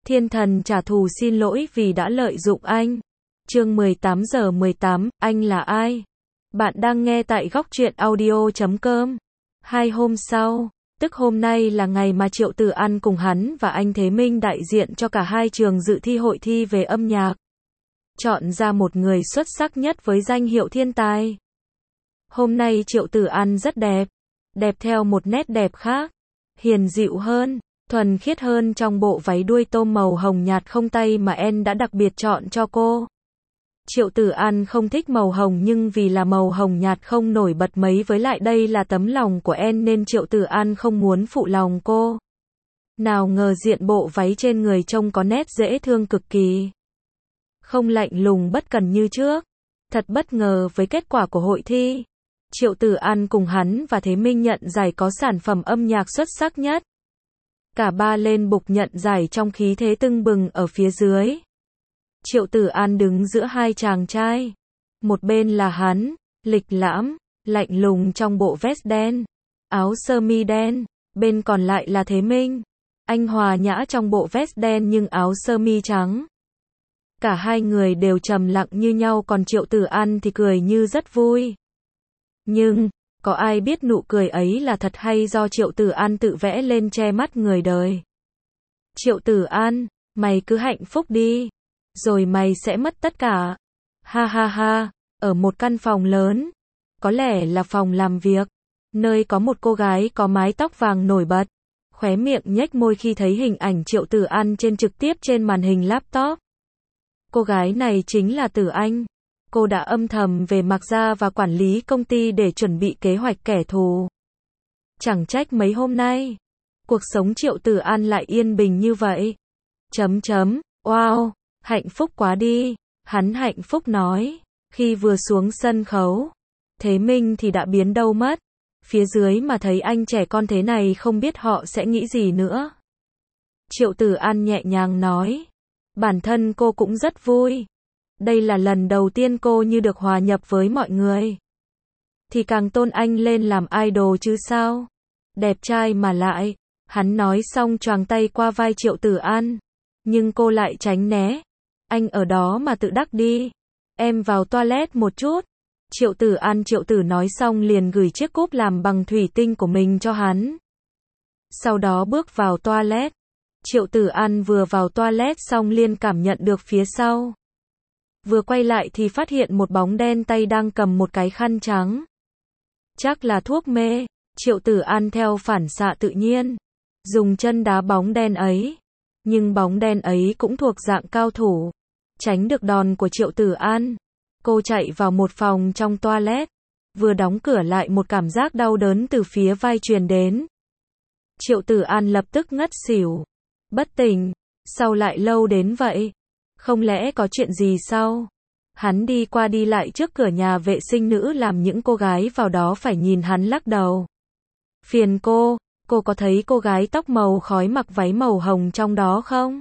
Thiên thần trả thù xin lỗi vì đã lợi dụng anh. Chương 18 giờ 18, anh là ai? Bạn đang nghe tại góc truyện audio.com. 2 hôm sau, tức hôm nay là ngày mà Triệu Tử An cùng hắn và anh Thế Minh đại diện cho cả hai trường dự thi hội thi về âm nhạc. Chọn ra một người xuất sắc nhất với danh hiệu thiên tài. Hôm nay Triệu Tử An rất đẹp. Đẹp theo một nét đẹp khác. Hiền dịu hơn, thuần khiết hơn trong bộ váy đuôi tôm màu hồng nhạt không tay mà En đã đặc biệt chọn cho cô. Triệu Tử An không thích màu hồng nhưng vì là màu hồng nhạt không nổi bật mấy với lại đây là tấm lòng của En nên Triệu Tử An không muốn phụ lòng cô. Nào ngờ diện bộ váy trên người trông có nét dễ thương cực kỳ. Không lạnh lùng bất cần như trước. Thật bất ngờ với kết quả của hội thi. Triệu Tử An cùng hắn và Thế Minh nhận giải có sản phẩm âm nhạc xuất sắc nhất. Cả ba lên bục nhận giải trong khí thế tưng bừng ở phía dưới. Triệu Tử An đứng giữa hai chàng trai. Một bên là hắn, lịch lãm, lạnh lùng trong bộ vest đen, áo sơ mi đen. Bên còn lại là Thế Minh. Anh hòa nhã trong bộ vest đen nhưng áo sơ mi trắng. Cả hai người đều trầm lặng như nhau còn Triệu Tử An thì cười như rất vui. Nhưng, có ai biết nụ cười ấy là thật hay do Triệu Tử An tự vẽ lên che mắt người đời. Triệu Tử An, mày cứ hạnh phúc đi. Rồi mày sẽ mất tất cả. Ha ha ha, ở một căn phòng lớn. Có lẽ là phòng làm việc. Nơi có một cô gái có mái tóc vàng nổi bật. Khóe miệng nhếch môi khi thấy hình ảnh Triệu Tử An trực tiếp trên màn hình laptop. Cô gái này chính là Tử Anh. Cô đã âm thầm về Mạc Gia và quản lý công ty để chuẩn bị kế hoạch kẻ thù. Chẳng trách mấy hôm nay, cuộc sống Triệu Tử An lại yên bình như vậy. Wow, hạnh phúc quá đi, hắn hạnh phúc nói. Khi vừa xuống sân khấu, Thế Minh thì đã biến đâu mất. Phía dưới mà thấy anh trẻ con thế này không biết họ sẽ nghĩ gì nữa. Triệu Tử An nhẹ nhàng nói. Bản thân cô cũng rất vui. Đây là lần đầu tiên cô như được hòa nhập với mọi người. Thì càng tôn anh lên làm idol chứ sao. Đẹp trai mà lại. Hắn nói xong choàng tay qua vai Triệu Tử An. Nhưng cô lại tránh né. Anh ở đó mà tự đắc đi. Em vào toilet một chút. Triệu Tử nói xong liền gửi chiếc cúp làm bằng thủy tinh của mình cho hắn. Sau đó bước vào toilet. Triệu Tử An vừa vào toilet xong liền cảm nhận được phía sau. Vừa quay lại thì phát hiện một bóng đen tay đang cầm một cái khăn trắng. Chắc là thuốc mê. Triệu Tử An theo phản xạ tự nhiên dùng chân đá bóng đen ấy. Nhưng bóng đen ấy cũng thuộc dạng cao thủ. Tránh được đòn của Triệu Tử An. Cô chạy vào một phòng trong toilet. Vừa đóng cửa lại một cảm giác đau đớn từ phía vai truyền đến. Triệu Tử An lập tức ngất xỉu. Bất tỉnh. Sao lại lâu đến vậy? Không lẽ có chuyện gì sao? Hắn đi qua đi lại trước cửa nhà vệ sinh nữ làm những cô gái vào đó phải nhìn hắn lắc đầu. Phiền cô có thấy cô gái tóc màu khói mặc váy màu hồng trong đó không?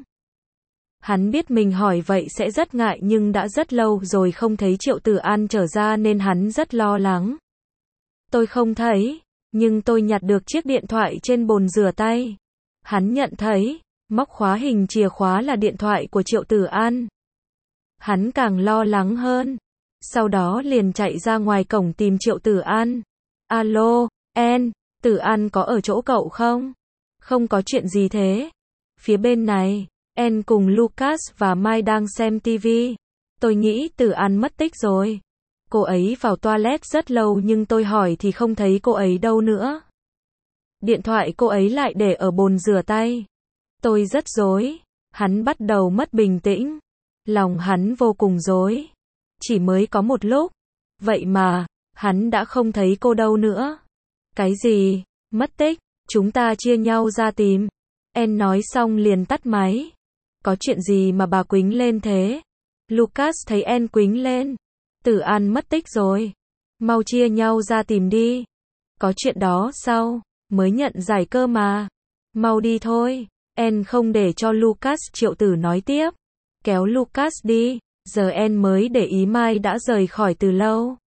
Hắn biết mình hỏi vậy sẽ rất ngại nhưng đã rất lâu rồi không thấy Triệu Tử An trở ra nên hắn rất lo lắng. Tôi không thấy, nhưng tôi nhặt được chiếc điện thoại trên bồn rửa tay. Hắn nhận thấy, móc khóa hình chìa khóa là điện thoại của Triệu Tử An. Hắn càng lo lắng hơn. Sau đó liền chạy ra ngoài cổng tìm Triệu Tử An. Alo, En, Tử An có ở chỗ cậu không? Không có chuyện gì thế. Phía bên này, En cùng Lucas và Mai đang xem TV. Tôi nghĩ Tử An mất tích rồi. Cô ấy vào toilet rất lâu nhưng tôi hỏi thì không thấy cô ấy đâu nữa. Điện thoại cô ấy lại để ở bồn rửa tay. Tôi rất rối. Hắn bắt đầu mất bình tĩnh. Lòng hắn vô cùng rối. Chỉ mới có một lúc. Vậy mà, hắn đã không thấy cô đâu nữa. Cái gì? Mất tích? Chúng ta chia nhau ra tìm. En nói xong liền tắt máy. Có chuyện gì mà bà quính lên thế? Lucas thấy En quính lên. Tử An mất tích rồi. Mau chia nhau ra tìm đi. Có chuyện đó sao? Mới nhận giải cơ mà. Mau đi thôi. En không để cho Lucas. Triệu Tử nói tiếp. Kéo Lucas đi. Giờ En mới để ý Mai đã rời khỏi từ lâu.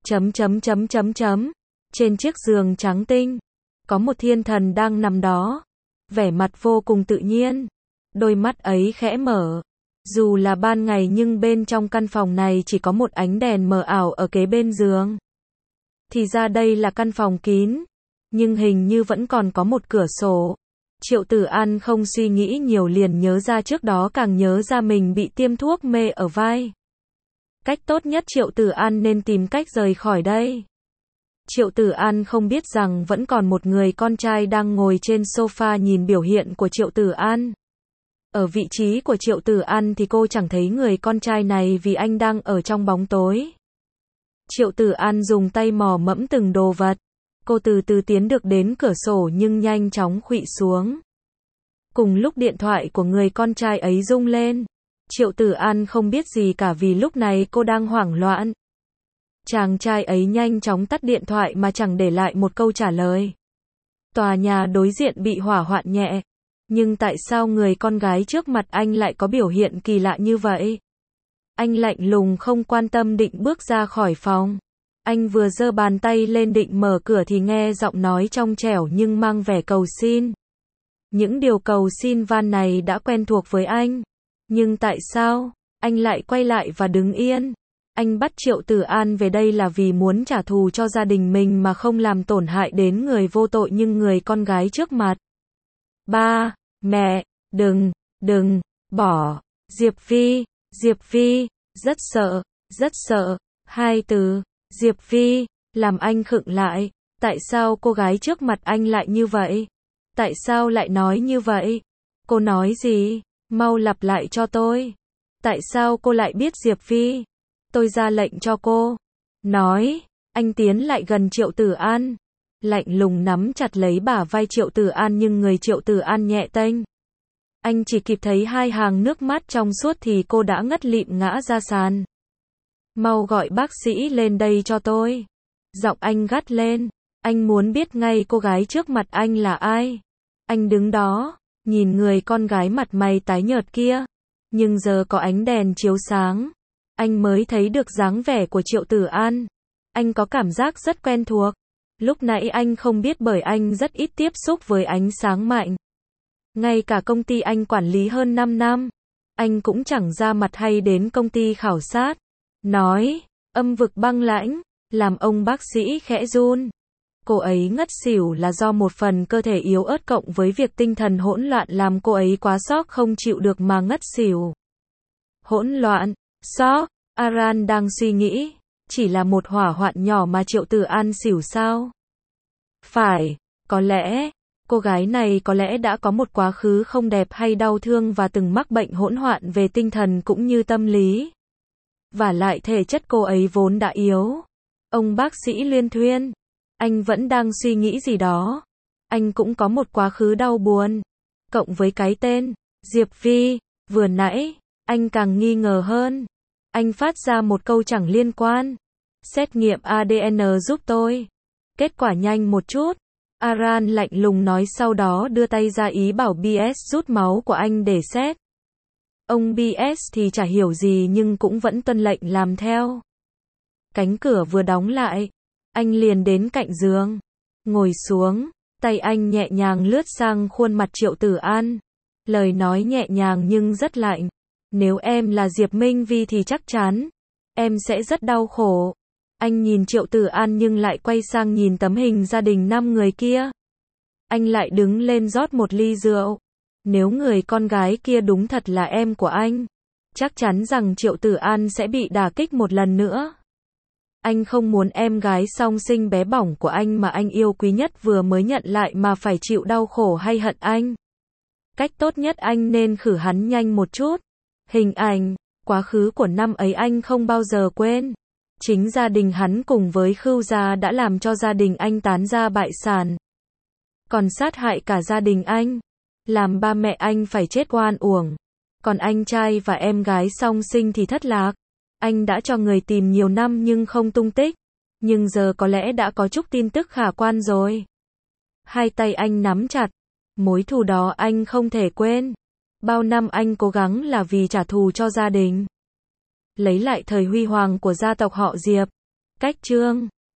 Trên chiếc giường trắng tinh. Có một thiên thần đang nằm đó. Vẻ mặt vô cùng tự nhiên. Đôi mắt ấy khẽ mở. Dù là ban ngày nhưng bên trong căn phòng này chỉ có một ánh đèn mờ ảo ở kế bên giường. Thì ra đây là căn phòng kín, nhưng hình như vẫn còn có một cửa sổ. Triệu Tử An không suy nghĩ nhiều liền nhớ ra trước đó càng nhớ ra mình bị tiêm thuốc mê ở vai. Cách tốt nhất Triệu Tử An nên tìm cách rời khỏi đây. Triệu Tử An không biết rằng vẫn còn một người con trai đang ngồi trên sofa nhìn biểu hiện của Triệu Tử An. Ở vị trí của Triệu Tử An thì cô chẳng thấy người con trai này vì anh đang ở trong bóng tối. Triệu Tử An dùng tay mò mẫm từng đồ vật. Cô từ từ tiến được đến cửa sổ nhưng nhanh chóng khuỵu xuống. Cùng lúc điện thoại của người con trai ấy rung lên. Triệu Tử An không biết gì cả vì lúc này cô đang hoảng loạn. Chàng trai ấy nhanh chóng tắt điện thoại mà chẳng để lại một câu trả lời. Tòa nhà đối diện bị hỏa hoạn nhẹ. Nhưng tại sao người con gái trước mặt anh lại có biểu hiện kỳ lạ như vậy? Anh lạnh lùng không quan tâm định bước ra khỏi phòng. Anh vừa giơ bàn tay lên định mở cửa thì nghe giọng nói trong trẻo nhưng mang vẻ cầu xin. Những điều cầu xin van này đã quen thuộc với anh. Nhưng tại sao anh lại quay lại và đứng yên? Anh bắt Triệu Tử An về đây là vì muốn trả thù cho gia đình mình mà không làm tổn hại đến người vô tội nhưng người con gái trước mặt. Ba, mẹ, đừng, bỏ. Diệp Vi, rất sợ. Hai từ, Diệp Vi, làm anh khựng lại. Tại sao cô gái trước mặt anh lại như vậy? Tại sao lại nói như vậy? Cô nói gì? Mau lặp lại cho tôi. Tại sao cô lại biết Diệp Vi? Tôi ra lệnh cho cô. Nói, anh tiến lại gần Triệu Tử An. Lạnh lùng nắm chặt lấy bả vai Triệu Tử An nhưng người Triệu Tử An nhẹ tênh. Anh chỉ kịp thấy hai hàng nước mắt trong suốt thì cô đã ngất lịm ngã ra sàn. Mau gọi bác sĩ lên đây cho tôi. Giọng anh gắt lên. Anh muốn biết ngay cô gái trước mặt anh là ai. Anh đứng đó, nhìn người con gái mặt mày tái nhợt kia. Nhưng giờ có ánh đèn chiếu sáng. Anh mới thấy được dáng vẻ của Triệu Tử An. Anh có cảm giác rất quen thuộc. Lúc nãy anh không biết bởi anh rất ít tiếp xúc với ánh sáng mạnh. Ngay cả công ty anh quản lý hơn 5 năm. Anh cũng chẳng ra mặt hay đến công ty khảo sát. Nói, âm vực băng lãnh, làm ông bác sĩ khẽ run. Cô ấy ngất xỉu là do một phần cơ thể yếu ớt cộng với việc tinh thần hỗn loạn làm cô ấy quá sốc không chịu được mà ngất xỉu. Hỗn loạn, sốc, Aran đang suy nghĩ, chỉ là một hỏa hoạn nhỏ mà Triệu Tử An xỉu sao? Phải, có lẽ, cô gái này có lẽ đã có một quá khứ không đẹp hay đau thương và từng mắc bệnh hỗn loạn về tinh thần cũng như tâm lý. Và lại thể chất cô ấy vốn đã yếu. Ông bác sĩ Liên Thuyên, anh vẫn đang suy nghĩ gì đó. Anh cũng có một quá khứ đau buồn. Cộng với cái tên, Diệp Vi, vừa nãy, anh càng nghi ngờ hơn. Anh phát ra một câu chẳng liên quan. Xét nghiệm ADN giúp tôi. Kết quả nhanh một chút. Aran lạnh lùng nói sau đó đưa tay ra ý bảo BS rút máu của anh để xét. Ông BS thì chả hiểu gì nhưng cũng vẫn tuân lệnh làm theo. Cánh cửa vừa đóng lại. Anh liền đến cạnh giường. Ngồi xuống. Tay anh nhẹ nhàng lướt sang khuôn mặt Triệu Tử An. Lời nói nhẹ nhàng nhưng rất lạnh. Nếu em là Diệp Minh Vi thì chắc chắn em sẽ rất đau khổ. Anh nhìn Triệu Tử An nhưng lại quay sang nhìn tấm hình gia đình 5 người kia. Anh lại đứng lên rót một ly rượu. Nếu người con gái kia đúng thật là em của anh, chắc chắn rằng Triệu Tử An sẽ bị đả kích một lần nữa. Anh không muốn em gái song sinh bé bỏng của anh mà anh yêu quý nhất vừa mới nhận lại mà phải chịu đau khổ hay hận anh. Cách tốt nhất anh nên khử hắn nhanh một chút. Hình ảnh, quá khứ của năm ấy anh không bao giờ quên. Chính gia đình hắn cùng với Khưu gia đã làm cho gia đình anh tán gia bại sản. Còn sát hại cả gia đình anh. Làm ba mẹ anh phải chết oan uổng. Còn anh trai và em gái song sinh thì thất lạc. Anh đã cho người tìm nhiều năm nhưng không tung tích. Nhưng giờ có lẽ đã có chút tin tức khả quan rồi. Hai tay anh nắm chặt. Mối thù đó anh không thể quên. Bao năm anh cố gắng là vì trả thù cho gia đình. Lấy lại thời huy hoàng của gia tộc họ Diệp. Cách chương